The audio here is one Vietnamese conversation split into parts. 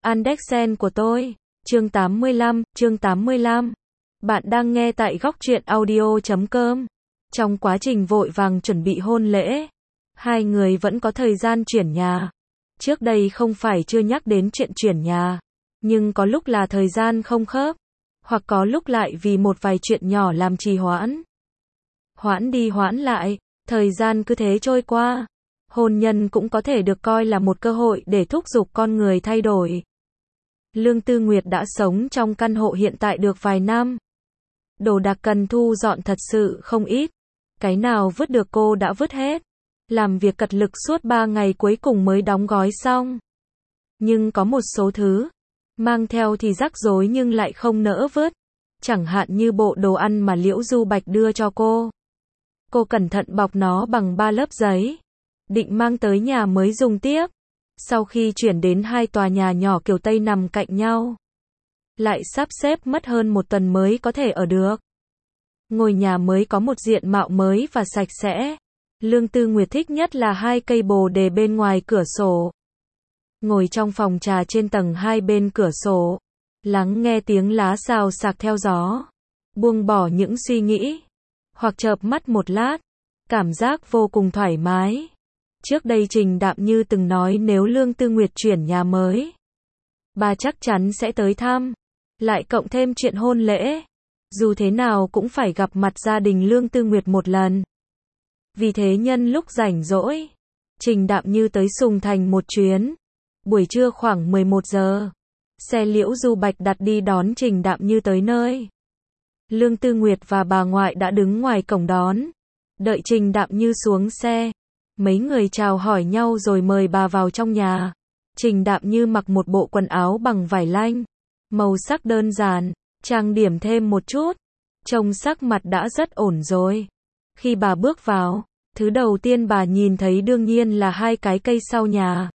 Andersen của tôi. Chương 85. Bạn đang nghe tại góc truyện audio.com. Trong quá trình vội vàng chuẩn bị hôn lễ, hai người vẫn có thời gian chuyển nhà. Trước đây không phải chưa nhắc đến chuyện chuyển nhà, nhưng có lúc là thời gian không khớp, hoặc có lúc lại vì một vài chuyện nhỏ làm trì hoãn. Hoãn đi hoãn lại, thời gian cứ thế trôi qua. Hôn nhân cũng có thể được coi là một cơ hội để thúc giục con người thay đổi. Lương Tư Nguyệt đã sống trong căn hộ hiện tại được vài năm. Đồ đạc cần thu dọn thật sự không ít. Cái nào vứt được cô đã vứt hết. Làm việc cật lực suốt 3 ngày cuối cùng mới đóng gói xong. Nhưng có một số thứ mang theo thì rắc rối nhưng lại không nỡ vứt. Chẳng hạn như bộ đồ ăn mà Liễu Du Bạch đưa cho cô. Cô cẩn thận bọc nó bằng 3 lớp giấy, định mang tới nhà mới dùng tiếp. Sau khi chuyển đến 2 tòa nhà nhỏ kiểu Tây nằm cạnh nhau, lại sắp xếp mất hơn 1 tuần mới có thể ở được. Ngôi nhà mới có một diện mạo mới và sạch sẽ. Lương Tư Nguyệt thích nhất là 2 cây bồ đề bên ngoài cửa sổ. Ngồi trong phòng trà trên tầng 2 bên cửa sổ, lắng nghe tiếng lá xào xạc theo gió, buông bỏ những suy nghĩ, hoặc chợp mắt một lát, cảm giác vô cùng thoải mái. Trước đây Trình Đạm Như từng nói nếu Lương Tư Nguyệt chuyển nhà mới, bà chắc chắn sẽ tới thăm, lại cộng thêm chuyện hôn lễ. Dù thế nào cũng phải gặp mặt gia đình Lương Tư Nguyệt một lần. Vì thế nhân lúc rảnh rỗi, Trình Đạm Như tới Sùng Thành một chuyến. Buổi trưa khoảng 11 giờ, xe Liễu Du Bạch đặt đi đón Trình Đạm Như tới nơi. Lương Tư Nguyệt và bà ngoại đã đứng ngoài cổng đón, đợi Trình Đạm Như xuống xe. Mấy người chào hỏi nhau rồi mời bà vào trong nhà. Trình Đạm Như mặc một bộ quần áo bằng vải lanh, màu sắc đơn giản, trang điểm thêm một chút, trông sắc mặt đã rất ổn rồi. Khi bà bước vào, thứ đầu tiên bà nhìn thấy đương nhiên là 2 cái cây sau nhà.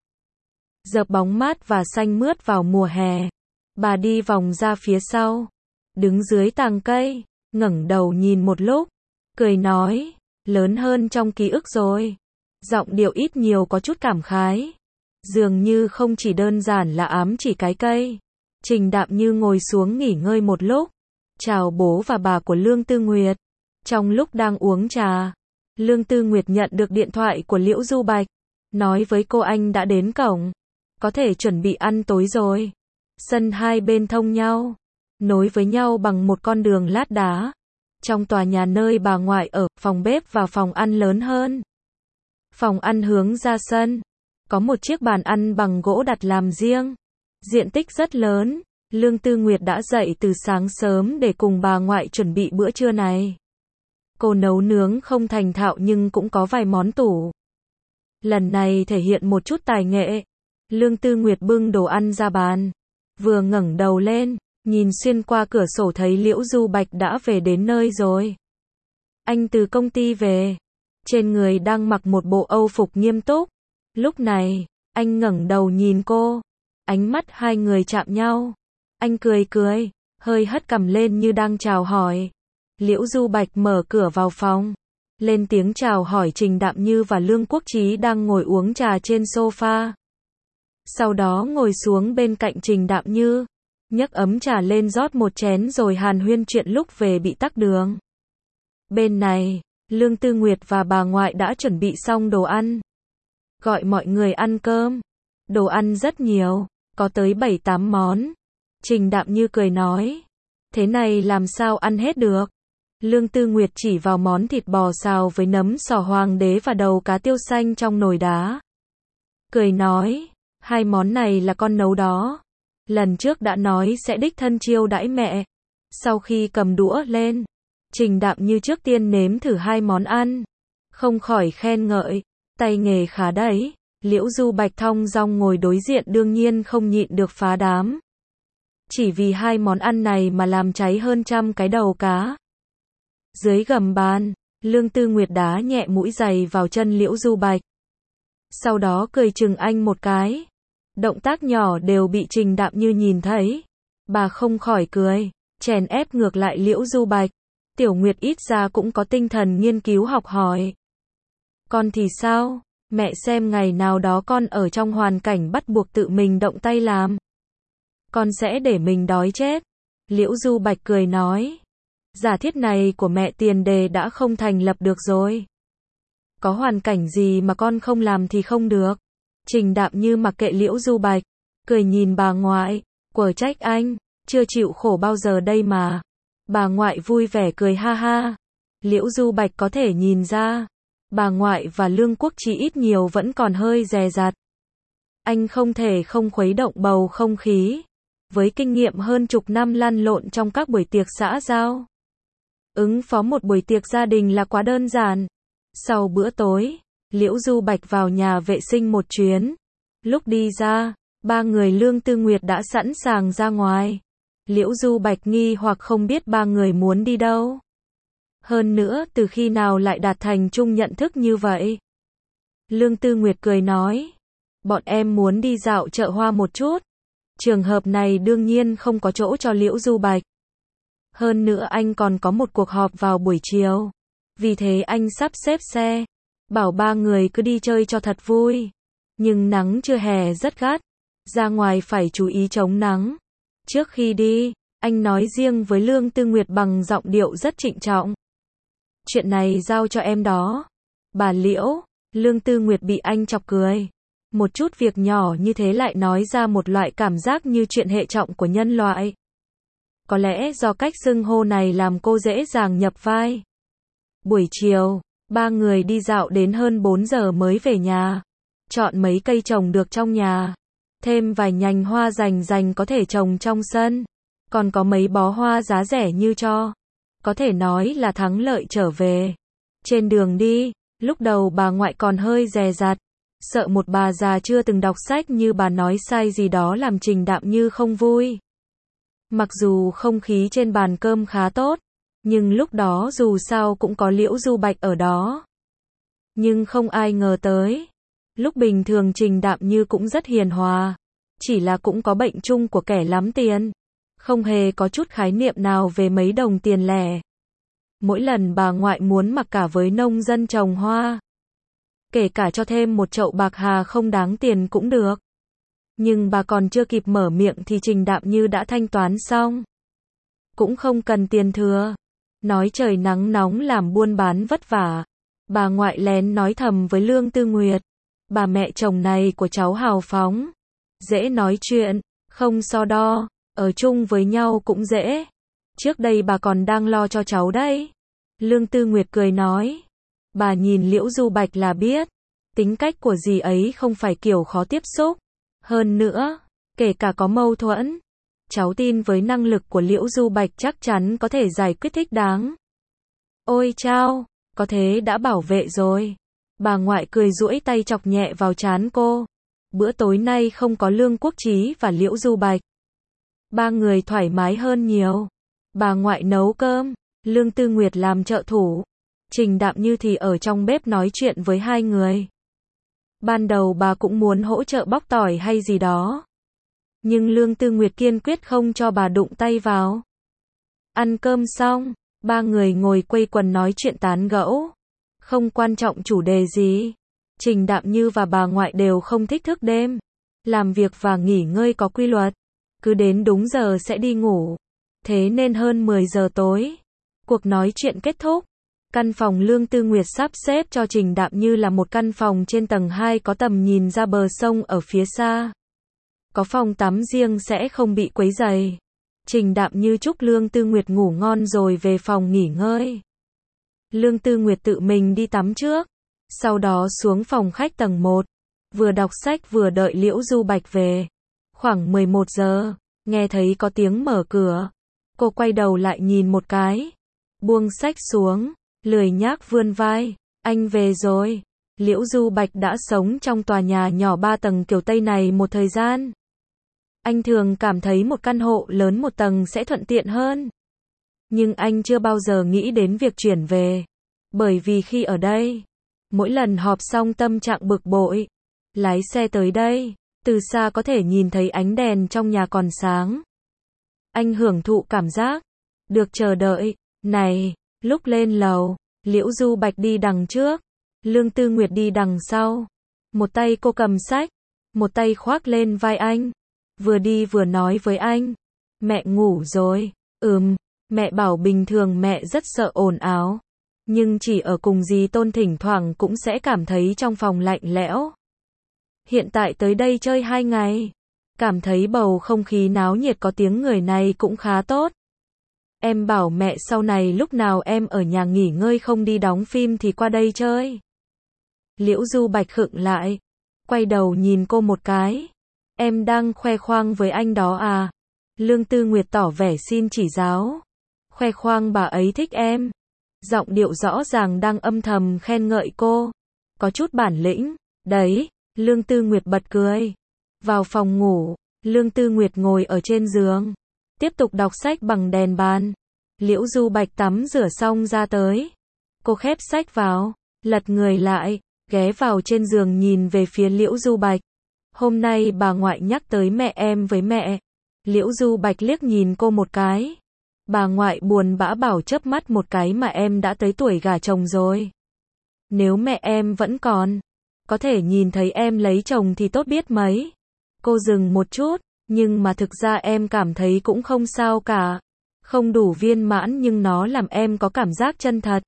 Dợp bóng mát và xanh mướt vào mùa hè. Bà đi vòng ra phía sau, đứng dưới tàng cây, ngẩng đầu nhìn một lúc, cười nói, lớn hơn trong ký ức rồi. Giọng điệu ít nhiều có chút cảm khái. Dường như không chỉ đơn giản là ám chỉ cái cây. Trình Đạm Như ngồi xuống nghỉ ngơi một lúc, chào bố và bà của Lương Tư Nguyệt. Trong lúc đang uống trà, Lương Tư Nguyệt nhận được điện thoại của Liễu Du Bạch, nói với cô anh đã đến cổng, có thể chuẩn bị ăn tối rồi. Sân hai bên thông nhau, nối với nhau bằng một con đường lát đá. Trong tòa nhà nơi bà ngoại ở, phòng bếp và phòng ăn lớn hơn. Phòng ăn hướng ra sân, có một chiếc bàn ăn bằng gỗ đặt làm riêng, diện tích rất lớn. Lương Tư Nguyệt đã dậy từ sáng sớm để cùng bà ngoại chuẩn bị bữa trưa này. Cô nấu nướng không thành thạo nhưng cũng có vài món tủ. Lần này thể hiện một chút tài nghệ. Lương Tư Nguyệt bưng đồ ăn ra bàn, vừa ngẩng đầu lên, nhìn xuyên qua cửa sổ thấy Liễu Du Bạch đã về đến nơi rồi. Anh từ công ty về, trên người đang mặc một bộ âu phục nghiêm túc. Lúc này, anh ngẩng đầu nhìn cô, ánh mắt hai người chạm nhau. Anh cười cười, hơi hất cằm lên như đang chào hỏi. Liễu Du Bạch mở cửa vào phòng, lên tiếng chào hỏi Trình Đạm Như và Lương Quốc Chí đang ngồi uống trà trên sofa. Sau đó ngồi xuống bên cạnh Trình Đạm Như, nhấc ấm trà lên rót một chén rồi hàn huyên chuyện lúc về bị tắc đường. Bên này, Lương Tư Nguyệt và bà ngoại đã chuẩn bị xong đồ ăn, gọi mọi người ăn cơm. Đồ ăn rất nhiều, có tới 7-8 món. Trình Đạm Như cười nói, thế này làm sao ăn hết được. Lương Tư Nguyệt chỉ vào món thịt bò xào với nấm sò hoàng đế và đầu cá tiêu xanh trong nồi đá. Cười nói, 2 món này là con nấu đó. Lần trước đã nói sẽ đích thân chiêu đãi mẹ. Sau khi cầm đũa lên, Trình Đạm Như trước tiên nếm thử 2 món ăn, không khỏi khen ngợi, tay nghề khá đấy. Liễu Du Bạch thong dong ngồi đối diện đương nhiên không nhịn được phá đám. Chỉ vì 2 món ăn này mà làm cháy hơn 100 cái đầu cá. Dưới gầm bàn, Lương Tư Nguyệt đá nhẹ mũi giày vào chân Liễu Du Bạch. Sau đó cười chừng anh một cái. Động tác nhỏ đều bị Trình Đạm Như nhìn thấy. Bà không khỏi cười, chèn ép ngược lại Liễu Du Bạch. Tiểu Nguyệt ít ra cũng có tinh thần nghiên cứu học hỏi. Con thì sao? Mẹ xem ngày nào đó con ở trong hoàn cảnh bắt buộc tự mình động tay làm. con sẽ để mình đói chết. Liễu Du Bạch cười nói. Giả thiết này của mẹ tiền đề đã không thành lập được rồi. Có hoàn cảnh gì mà con không làm thì không được. Trình Đạm Như mặc kệ Liễu Du Bạch, cười nhìn bà ngoại, quở trách anh, chưa chịu khổ bao giờ đây mà. Bà ngoại vui vẻ cười ha ha. Liễu Du Bạch có thể nhìn ra, bà ngoại và Lương Quốc Chí ít nhiều vẫn còn hơi dè dặt. Anh không thể không khuấy động bầu không khí. Với kinh nghiệm hơn chục năm lăn lộn trong các buổi tiệc xã giao, ứng phó một buổi tiệc gia đình là quá đơn giản. Sau bữa tối, Liễu Du Bạch vào nhà vệ sinh một chuyến. Lúc đi ra, ba người Lương Tư Nguyệt đã sẵn sàng ra ngoài. Liễu Du Bạch nghi hoặc không biết ba người muốn đi đâu. Hơn nữa, từ khi nào lại đạt thành chung nhận thức như vậy? Lương Tư Nguyệt cười nói, bọn em muốn đi dạo chợ hoa một chút. Trường hợp này đương nhiên không có chỗ cho Liễu Du Bạch. Hơn nữa anh còn có một cuộc họp vào buổi chiều. Vì thế anh sắp xếp xe, bảo ba người cứ đi chơi cho thật vui. Nhưng nắng chưa hè rất gắt, ra ngoài phải chú ý chống nắng. Trước khi đi, anh nói riêng với Lương Tư Nguyệt bằng giọng điệu rất trịnh trọng. Chuyện này giao cho em đó. Bà Liễu, Lương Tư Nguyệt bị anh chọc cười. Một chút việc nhỏ như thế lại nói ra một loại cảm giác như chuyện hệ trọng của nhân loại. Có lẽ do cách xưng hô này làm cô dễ dàng nhập vai. Buổi chiều, ba người đi dạo đến hơn 4 giờ mới về nhà. Chọn mấy cây trồng được trong nhà. Thêm vài nhành hoa rành có thể trồng trong sân. Còn có mấy bó hoa giá rẻ như cho. Có thể nói là thắng lợi trở về. Trên đường đi, lúc đầu bà ngoại còn hơi dè dặt. Sợ một bà già chưa từng đọc sách như bà nói sai gì đó làm Trình Đạm Như không vui. Mặc dù không khí trên bàn cơm khá tốt, nhưng lúc đó dù sao cũng có Liễu Du Bạch ở đó. Nhưng không ai ngờ tới. Lúc bình thường Trình Đạm Như cũng rất hiền hòa. Chỉ là cũng có bệnh chung của kẻ lắm tiền. Không hề có chút khái niệm nào về mấy đồng tiền lẻ. Mỗi lần bà ngoại muốn mặc cả với nông dân trồng hoa, kể cả cho thêm một chậu bạc hà không đáng tiền cũng được. Nhưng bà còn chưa kịp mở miệng thì Trình Đạm Như đã thanh toán xong. Cũng không cần tiền thừa. Nói trời nắng nóng làm buôn bán vất vả. Bà ngoại lén nói thầm với Lương Tư Nguyệt. Bà mẹ chồng này của cháu hào phóng. Dễ nói chuyện, không so đo, ở chung với nhau cũng dễ. Trước đây bà còn đang lo cho cháu đấy. Lương Tư Nguyệt cười nói. Bà nhìn Liễu Du Bạch là biết. Tính cách của dì ấy không phải kiểu khó tiếp xúc. Hơn nữa, kể cả có mâu thuẫn, cháu tin với năng lực của Liễu Du Bạch chắc chắn có thể giải quyết thích đáng. Ôi chao, có thế đã bảo vệ rồi. Bà ngoại cười duỗi tay chọc nhẹ vào trán cô. Bữa tối nay không có Lương Quốc Chí và Liễu Du Bạch. Ba người thoải mái hơn nhiều. Bà ngoại nấu cơm, Lương Tư Nguyệt làm trợ thủ. Trình Đạm Như thì ở trong bếp nói chuyện với hai người. Ban đầu bà cũng muốn hỗ trợ bóc tỏi hay gì đó. Nhưng Lương Tư Nguyệt kiên quyết không cho bà đụng tay vào. Ăn cơm xong, ba người ngồi quây quần nói chuyện tán gẫu. Không quan trọng chủ đề gì. Trình Đạm Như và bà ngoại đều không thích thức đêm. Làm việc và nghỉ ngơi có quy luật. Cứ đến đúng giờ sẽ đi ngủ. Thế nên hơn 10 giờ tối, cuộc nói chuyện kết thúc. Căn phòng Lương Tư Nguyệt sắp xếp cho Trình Đạm Như là một căn phòng trên tầng 2 có tầm nhìn ra bờ sông ở phía xa. Có phòng tắm riêng sẽ không bị quấy rầy. Trình Đạm Như chúc Lương Tư Nguyệt ngủ ngon rồi về phòng nghỉ ngơi. Lương Tư Nguyệt tự mình đi tắm trước. Sau đó xuống phòng khách tầng 1. Vừa đọc sách vừa đợi Liễu Du Bạch về. Khoảng 11 giờ, nghe thấy có tiếng mở cửa. Cô quay đầu lại nhìn một cái. Buông sách xuống. Lười nhác vươn vai. Anh về rồi. Liễu Du Bạch đã sống trong tòa nhà nhỏ 3 tầng kiểu Tây này một thời gian. Anh thường cảm thấy một căn hộ lớn một tầng sẽ thuận tiện hơn. Nhưng anh chưa bao giờ nghĩ đến việc chuyển về. Bởi vì khi ở đây, mỗi lần họp xong tâm trạng bực bội. Lái xe tới đây, từ xa có thể nhìn thấy ánh đèn trong nhà còn sáng. Anh hưởng thụ cảm giác được chờ đợi. Này, lúc lên lầu, Liễu Du Bạch đi đằng trước, Lương Tư Nguyệt đi đằng sau. Một tay cô cầm sách, một tay khoác lên vai anh. vừa đi vừa nói với anh. Mẹ ngủ rồi. Mẹ bảo bình thường mẹ rất sợ ồn ào. Nhưng chỉ ở cùng dì Tôn thỉnh thoảng cũng sẽ cảm thấy trong phòng lạnh lẽo. Hiện tại tới đây chơi 2 ngày. Cảm thấy bầu không khí náo nhiệt có tiếng người này cũng khá tốt. Em bảo mẹ sau này lúc nào em ở nhà nghỉ ngơi không đi đóng phim thì qua đây chơi. Liễu Du Bạch khựng lại. Quay đầu nhìn cô một cái. Em đang khoe khoang với anh đó à? Lương Tư Nguyệt tỏ vẻ xin chỉ giáo. Khoe khoang bà ấy thích em. Giọng điệu rõ ràng đang âm thầm khen ngợi cô. Có chút bản lĩnh. Đấy, Lương Tư Nguyệt bật cười. Vào phòng ngủ, Lương Tư Nguyệt ngồi ở trên giường. Tiếp tục đọc sách bằng đèn bàn. Liễu Du Bạch tắm rửa xong ra tới. Cô khép sách vào, lật người lại, ghé vào trên giường nhìn về phía Liễu Du Bạch. Hôm nay bà ngoại nhắc tới mẹ em với mẹ. Liễu Du Bạch liếc nhìn cô một cái. Bà ngoại buồn bã bảo chớp mắt một cái mà em đã tới tuổi gả chồng rồi. Nếu mẹ em vẫn còn, có thể nhìn thấy em lấy chồng thì tốt biết mấy. Cô dừng một chút, nhưng mà thực ra em cảm thấy cũng không sao cả. Không đủ viên mãn nhưng nó làm em có cảm giác chân thật.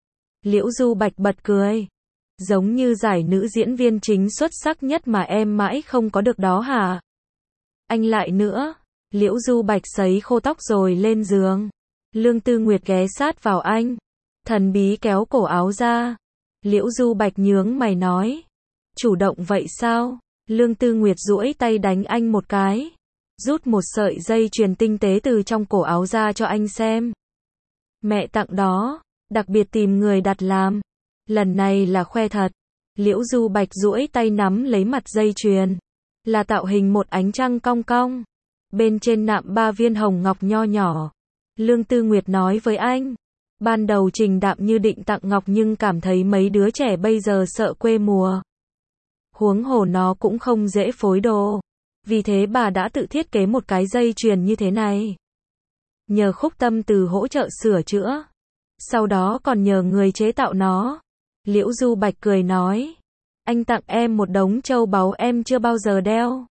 Liễu Du Bạch bật cười. Giống như giải nữ diễn viên chính xuất sắc nhất mà em mãi không có được đó hả? Anh lại nữa. Liễu Du Bạch sấy khô tóc rồi lên giường. Lương Tư Nguyệt ghé sát vào anh. Thần bí kéo cổ áo ra. Liễu Du Bạch nhướng mày nói. Chủ động vậy sao? Lương Tư Nguyệt duỗi tay đánh anh một cái. Rút một sợi dây chuyền tinh tế từ trong cổ áo ra cho anh xem. Mẹ tặng đó, đặc biệt tìm người đặt làm. Lần này là khoe thật. Liễu Du Bạch duỗi tay nắm lấy mặt dây chuyền. Là tạo hình một ánh trăng cong cong. Bên trên nạm 3 viên hồng ngọc nho nhỏ. Lương Tư Nguyệt nói với anh. Ban đầu Trình Đạm Như định tặng ngọc nhưng cảm thấy mấy đứa trẻ bây giờ sợ quê mùa. Huống hồ nó cũng không dễ phối đồ. Vì thế bà đã tự thiết kế một cái dây chuyền như thế này. Nhờ Khúc Tâm Từ hỗ trợ sửa chữa. Sau đó còn nhờ người chế tạo nó. Liễu Du Bạch cười nói. Anh tặng em một đống châu báu em chưa bao giờ đeo.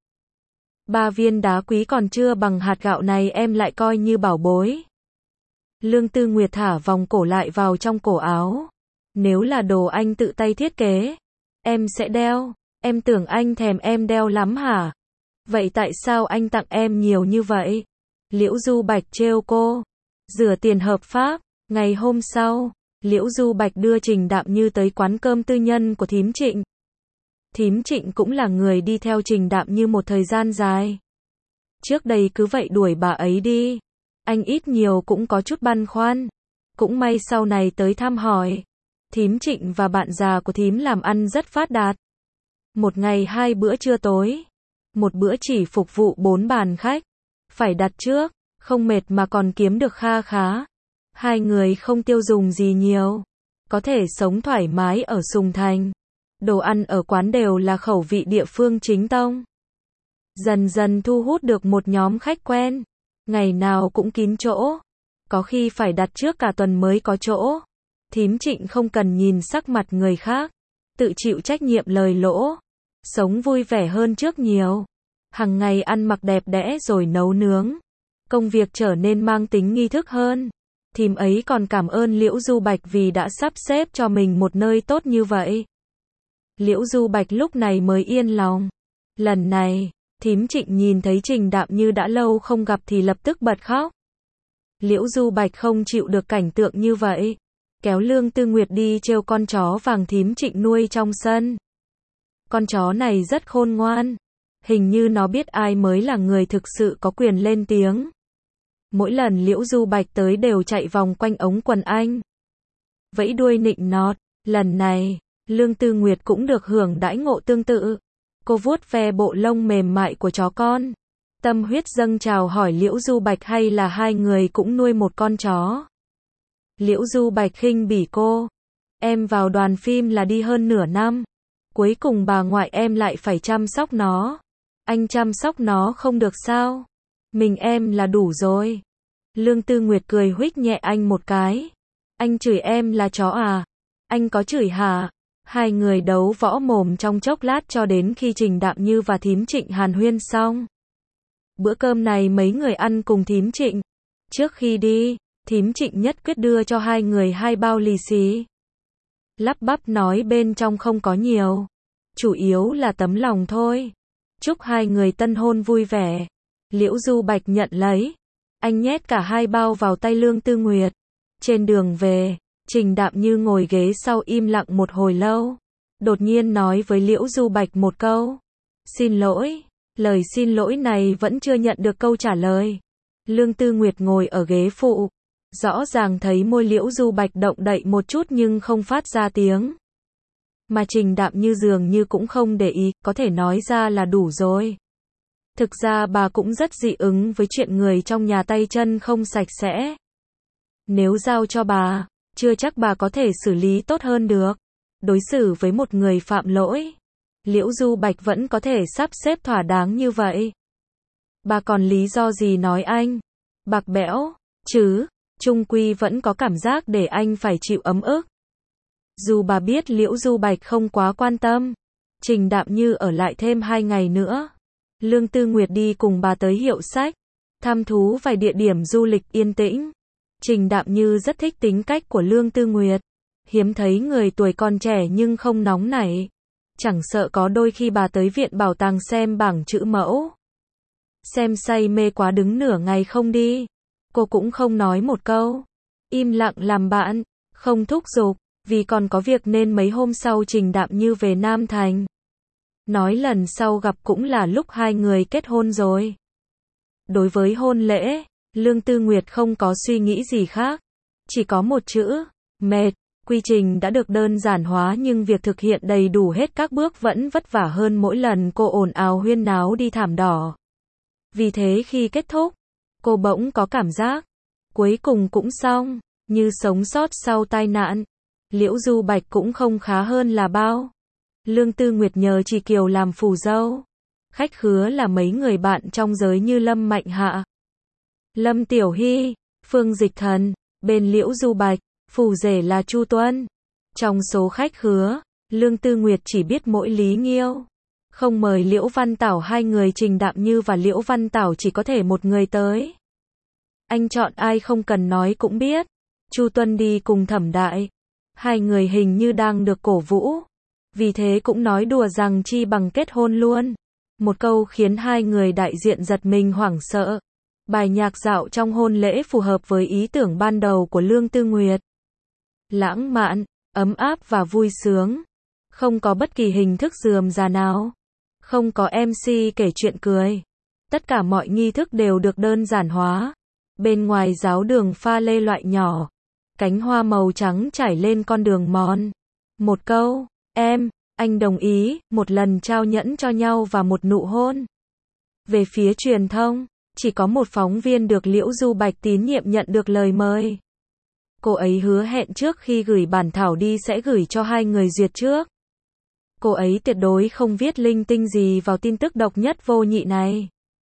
3 viên đá quý còn chưa bằng hạt gạo này em lại coi như bảo bối. Lương Tư Nguyệt thả vòng cổ lại vào trong cổ áo. Nếu là đồ anh tự tay thiết kế, em sẽ đeo. Em tưởng anh thèm em đeo lắm hả? Vậy tại sao anh tặng em nhiều như vậy? Liễu Du Bạch trêu cô. Rửa tiền hợp pháp. Ngày hôm sau, Liễu Du Bạch đưa Trình Đạm Như tới quán cơm tư nhân của thím Trịnh. Thím Trịnh cũng là người đi theo Trình Đạm Như một thời gian dài. Trước đây cứ vậy đuổi bà ấy đi. Anh ít nhiều cũng có chút băn khoăn. Cũng may sau này tới thăm hỏi. Thím Trịnh và bạn già của thím làm ăn rất phát đạt. Một ngày 2 bữa trưa tối. Một bữa chỉ phục vụ 4 bàn khách. Phải đặt trước, không mệt mà còn kiếm được kha khá. 2 người không tiêu dùng gì nhiều. Có thể sống thoải mái ở Sùng Thành. Đồ ăn ở quán đều là khẩu vị địa phương chính tông. Dần dần thu hút được một nhóm khách quen. Ngày nào cũng kín chỗ. Có khi phải đặt trước cả tuần mới có chỗ. Thím Trịnh không cần nhìn sắc mặt người khác. Tự chịu trách nhiệm lời lỗ. Sống vui vẻ hơn trước nhiều. Hằng ngày ăn mặc đẹp đẽ rồi nấu nướng. Công việc trở nên mang tính nghi thức hơn. Thím ấy còn cảm ơn Liễu Du Bạch vì đã sắp xếp cho mình một nơi tốt như vậy. Liễu Du Bạch lúc này mới yên lòng. Lần này, thím Trịnh nhìn thấy Trình Đạm Như đã lâu không gặp thì lập tức bật khóc. Liễu Du Bạch không chịu được cảnh tượng như vậy. Kéo Lương Tư Nguyệt đi trêu con chó vàng thím Trịnh nuôi trong sân. Con chó này rất khôn ngoan. Hình như nó biết ai mới là người thực sự có quyền lên tiếng. Mỗi lần Liễu Du Bạch tới đều chạy vòng quanh ống quần anh. Vẫy đuôi nịnh nọt. Lần này, Lương Tư Nguyệt cũng được hưởng đãi ngộ tương tự. Cô vuốt ve bộ lông mềm mại của chó con. Tâm huyết dâng trào hỏi Liễu Du Bạch hay là 2 người cũng nuôi một con chó. Liễu Du Bạch khinh bỉ cô. Em vào đoàn phim là đi hơn nửa năm. Cuối cùng bà ngoại em lại phải chăm sóc nó. Anh chăm sóc nó không được sao? Mình em là đủ rồi. Lương Tư Nguyệt cười huých nhẹ anh một cái. Anh chửi em là chó à? Anh có chửi hả? 2 người đấu võ mồm trong chốc lát cho đến khi Trình Đạm Như và thím Trịnh hàn huyên xong. Bữa cơm này mấy người ăn cùng thím Trịnh. Trước khi đi, thím Trịnh nhất quyết đưa cho hai người 2 bao lì xì. Lắp bắp nói bên trong không có nhiều. Chủ yếu là tấm lòng thôi. Chúc hai người tân hôn vui vẻ. Liễu Du Bạch nhận lấy. Anh nhét cả 2 bao vào tay Lương Tư Nguyệt. Trên đường về, Trình Đạm Như ngồi ghế sau im lặng một hồi lâu. Đột nhiên nói với Liễu Du Bạch một câu. Xin lỗi. Lời xin lỗi này vẫn chưa nhận được câu trả lời. Lương Tư Nguyệt ngồi ở ghế phụ. Rõ ràng thấy môi Liễu Du Bạch động đậy một chút nhưng không phát ra tiếng. Mà Trình Đạm Như dường như cũng không để ý, có thể nói ra là đủ rồi. Thực ra bà cũng rất dị ứng với chuyện người trong nhà tay chân không sạch sẽ. Nếu giao cho bà, chưa chắc bà có thể xử lý tốt hơn được. Đối xử với một người phạm lỗi, Liễu Du Bạch vẫn có thể sắp xếp thỏa đáng như vậy. Bà còn lý do gì nói anh bạc bẽo, chứ, chung quy vẫn có cảm giác để anh phải chịu ấm ức. Dù bà biết Liễu Du Bạch không quá quan tâm, Trình Đạm Như ở lại thêm 2 ngày nữa. Lương Tư Nguyệt đi cùng bà tới hiệu sách, thăm thú vài địa điểm du lịch yên tĩnh. Trình Đạm Như rất thích tính cách của Lương Tư Nguyệt. Hiếm thấy người tuổi còn trẻ nhưng không nóng nảy. Chẳng sợ có đôi khi bà tới viện bảo tàng xem bảng chữ mẫu. Xem say mê quá đứng nửa ngày không đi. Cô cũng không nói một câu. Im lặng làm bạn, không thúc giục, vì còn có việc nên mấy hôm sau Trình Đạm Như về Nam Thành. Nói lần sau gặp cũng là lúc hai người kết hôn rồi. Đối với hôn lễ, Lương Tư Nguyệt không có suy nghĩ gì khác. Chỉ có một chữ, mệt. Quy trình đã được đơn giản hóa nhưng việc thực hiện đầy đủ hết các bước vẫn vất vả hơn mỗi lần cô ồn ào huyên náo đi thảm đỏ. Vì thế khi kết thúc, cô bỗng có cảm giác, cuối cùng cũng xong, như sống sót sau tai nạn. Liễu Du Bạch cũng không khá hơn là bao. Lương Tư Nguyệt nhờ chị Kiều làm phù dâu. Khách khứa là mấy người bạn trong giới như Lâm Mạnh Hạ, Lâm Tiểu Hy, Phương Dịch Thần, bên Liễu Du Bạch, phù rể là Chu Tuân. Trong số khách khứa, Lương Tư Nguyệt chỉ biết mỗi Lý Nghiêu. Không mời Liễu Văn Tảo hai người Trình Đạm Như và Liễu Văn Tảo chỉ có thể một người tới. Anh chọn ai không cần nói cũng biết. Chu Tuân đi cùng Thẩm Đại. Hai người hình như đang được cổ vũ. Vì thế cũng nói đùa rằng chi bằng kết hôn luôn. Một câu khiến hai người đại diện giật mình hoảng sợ. Bài nhạc dạo trong hôn lễ phù hợp với ý tưởng ban đầu của Lương Tư Nguyệt. Lãng mạn, ấm áp và vui sướng. Không có bất kỳ hình thức rườm rà nào. Không có MC kể chuyện cười. Tất cả mọi nghi thức đều được đơn giản hóa. Bên ngoài giáo đường pha lê loại nhỏ. Cánh hoa màu trắng trải lên con đường mòn. Một câu, anh đồng ý, một lần trao nhẫn cho nhau và một nụ hôn. Về phía truyền thông, chỉ có một phóng viên được Liễu Du Bạch tín nhiệm nhận được lời mời. Cô ấy hứa hẹn trước khi gửi bản thảo đi sẽ gửi cho hai người duyệt trước. Cô ấy tuyệt đối không viết linh tinh gì vào tin tức độc nhất vô nhị này.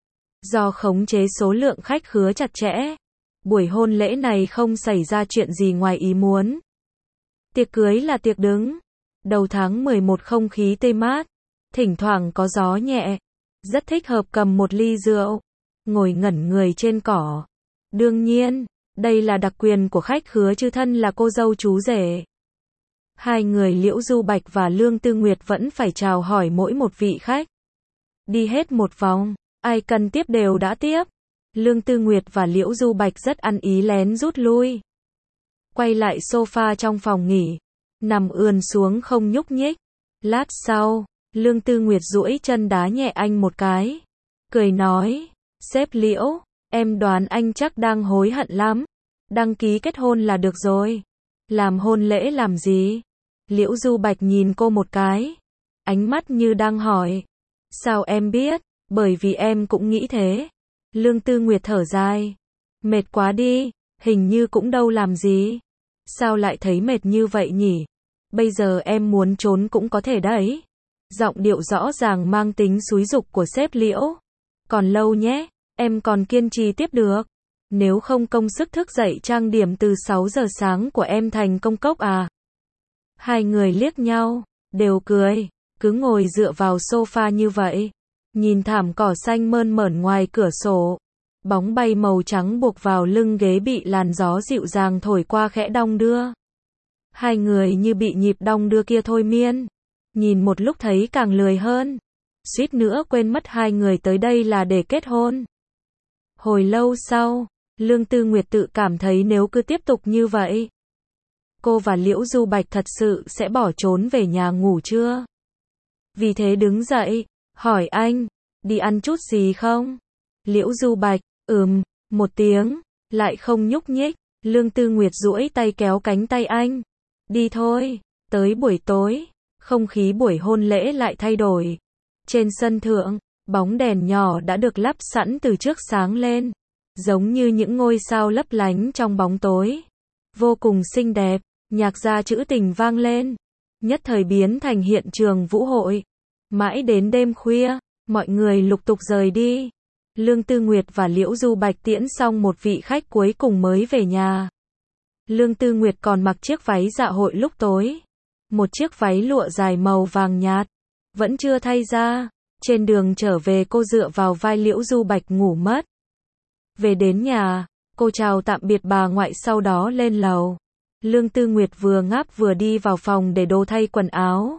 Do khống chế số lượng khách khứa chặt chẽ, buổi hôn lễ này không xảy ra chuyện gì ngoài ý muốn. Tiệc cưới là tiệc đứng. Đầu tháng 11 không khí tươi mát, thỉnh thoảng có gió nhẹ. Rất thích hợp cầm một ly rượu, ngồi ngẩn người trên cỏ. Đương nhiên, đây là đặc quyền của khách khứa chứ thân là cô dâu chú rể. Hai người Liễu Du Bạch và Lương Tư Nguyệt vẫn phải chào hỏi mỗi một vị khách. Đi hết một vòng, ai cần tiếp đều đã tiếp. Lương Tư Nguyệt và Liễu Du Bạch rất ăn ý lén rút lui. Quay lại sofa trong phòng nghỉ, nằm ườn xuống không nhúc nhích. Lát sau, Lương Tư Nguyệt duỗi chân đá nhẹ anh một cái. Cười nói, sếp Liễu, em đoán anh chắc đang hối hận lắm. Đăng ký kết hôn là được rồi. Làm hôn lễ làm gì? Liễu Du Bạch nhìn cô một cái. Ánh mắt như đang hỏi. Sao em biết? Bởi vì em cũng nghĩ thế. Lương Tư Nguyệt thở dài. Mệt quá đi, hình như cũng đâu làm gì. Sao lại thấy mệt như vậy nhỉ? Bây giờ em muốn trốn cũng có thể đấy. Giọng điệu rõ ràng mang tính xúi giục của sếp Liễu. Còn lâu nhé, em còn kiên trì tiếp được. Nếu không công sức thức dậy trang điểm từ 6 giờ sáng của em thành công cốc à? Hai người liếc nhau, đều cười, cứ ngồi dựa vào sofa như vậy. nhìn thảm cỏ xanh mơn mởn ngoài cửa sổ. Bóng bay màu trắng buộc vào lưng ghế bị làn gió dịu dàng thổi qua khẽ đong đưa. Hai người như bị nhịp đong đưa kia thôi miên. Nhìn một lúc thấy càng lười hơn. Suýt nữa quên mất hai người tới đây là để kết hôn. Hồi lâu sau, Lương Tư Nguyệt tự cảm thấy nếu cứ tiếp tục như vậy, cô và Liễu Du Bạch thật sự sẽ bỏ trốn về nhà ngủ trưa. Vì thế đứng dậy, hỏi anh, đi ăn chút gì không? Liễu Du Bạch, một tiếng, lại không nhúc nhích. Lương Tư Nguyệt duỗi tay kéo cánh tay anh. Đi thôi, tới buổi tối, không khí buổi hôn lễ lại thay đổi. Trên sân thượng, bóng đèn nhỏ đã được lắp sẵn từ trước sáng lên, giống như những ngôi sao lấp lánh trong bóng tối. Vô cùng xinh đẹp, nhạc gia trữ tình vang lên, nhất thời biến thành hiện trường vũ hội. Mãi đến đêm khuya, mọi người lục tục rời đi. Lương Tư Nguyệt và Liễu Du Bạch tiễn xong một vị khách cuối cùng mới về nhà. Lương Tư Nguyệt còn mặc chiếc váy dạ hội lúc tối. Một chiếc váy lụa dài màu vàng nhạt, vẫn chưa thay ra. Trên đường trở về cô dựa vào vai Liễu Du Bạch ngủ mất. Về đến nhà, cô chào tạm biệt bà ngoại sau đó lên lầu. Lương Tư Nguyệt vừa ngáp vừa đi vào phòng để đồ thay quần áo.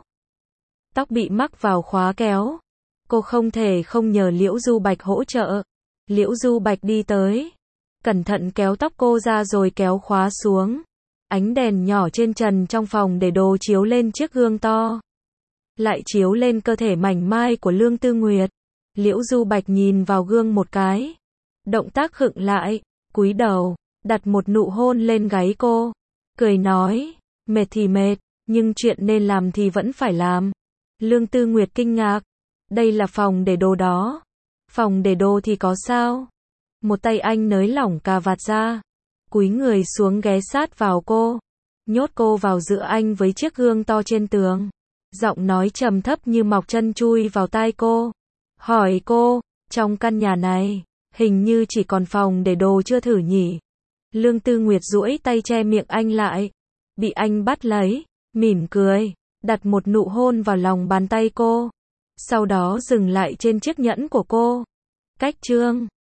Tóc bị mắc vào khóa kéo. Cô không thể không nhờ Liễu Du Bạch hỗ trợ. Liễu Du Bạch đi tới, cẩn thận kéo tóc cô ra rồi kéo khóa xuống. Ánh đèn nhỏ trên trần trong phòng để đồ chiếu lên chiếc gương to, lại chiếu lên cơ thể mảnh mai của Lương Tư Nguyệt. Liễu Du Bạch nhìn vào gương một cái, động tác khựng lại, cúi đầu, đặt một nụ hôn lên gáy cô, cười nói, mệt thì mệt, nhưng chuyện nên làm thì vẫn phải làm. Lương Tư Nguyệt kinh ngạc, đây là phòng để đồ đó. Phòng để đồ thì có sao? Một tay anh nới lỏng cà vạt ra, cúi người xuống ghé sát vào cô, nhốt cô vào giữa anh với chiếc gương to trên tường. Giọng nói trầm thấp như mọc chân chui vào tai cô. Hỏi cô, trong căn nhà này, hình như chỉ còn phòng để đồ chưa thử nhỉ? Lương Tư Nguyệt duỗi tay che miệng anh lại, bị anh bắt lấy, mỉm cười, đặt một nụ hôn vào lòng bàn tay cô. Sau đó dừng lại trên chiếc nhẫn của cô. Cách chương